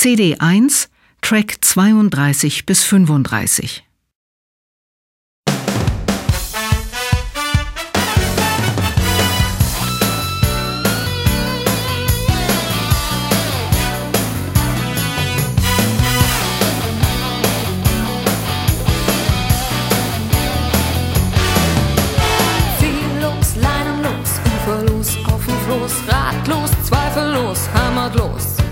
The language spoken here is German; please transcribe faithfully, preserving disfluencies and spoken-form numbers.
C D eins, Track zweiunddreißig bis fünfunddreißig. Ratlos, zweifellos, heimatlos.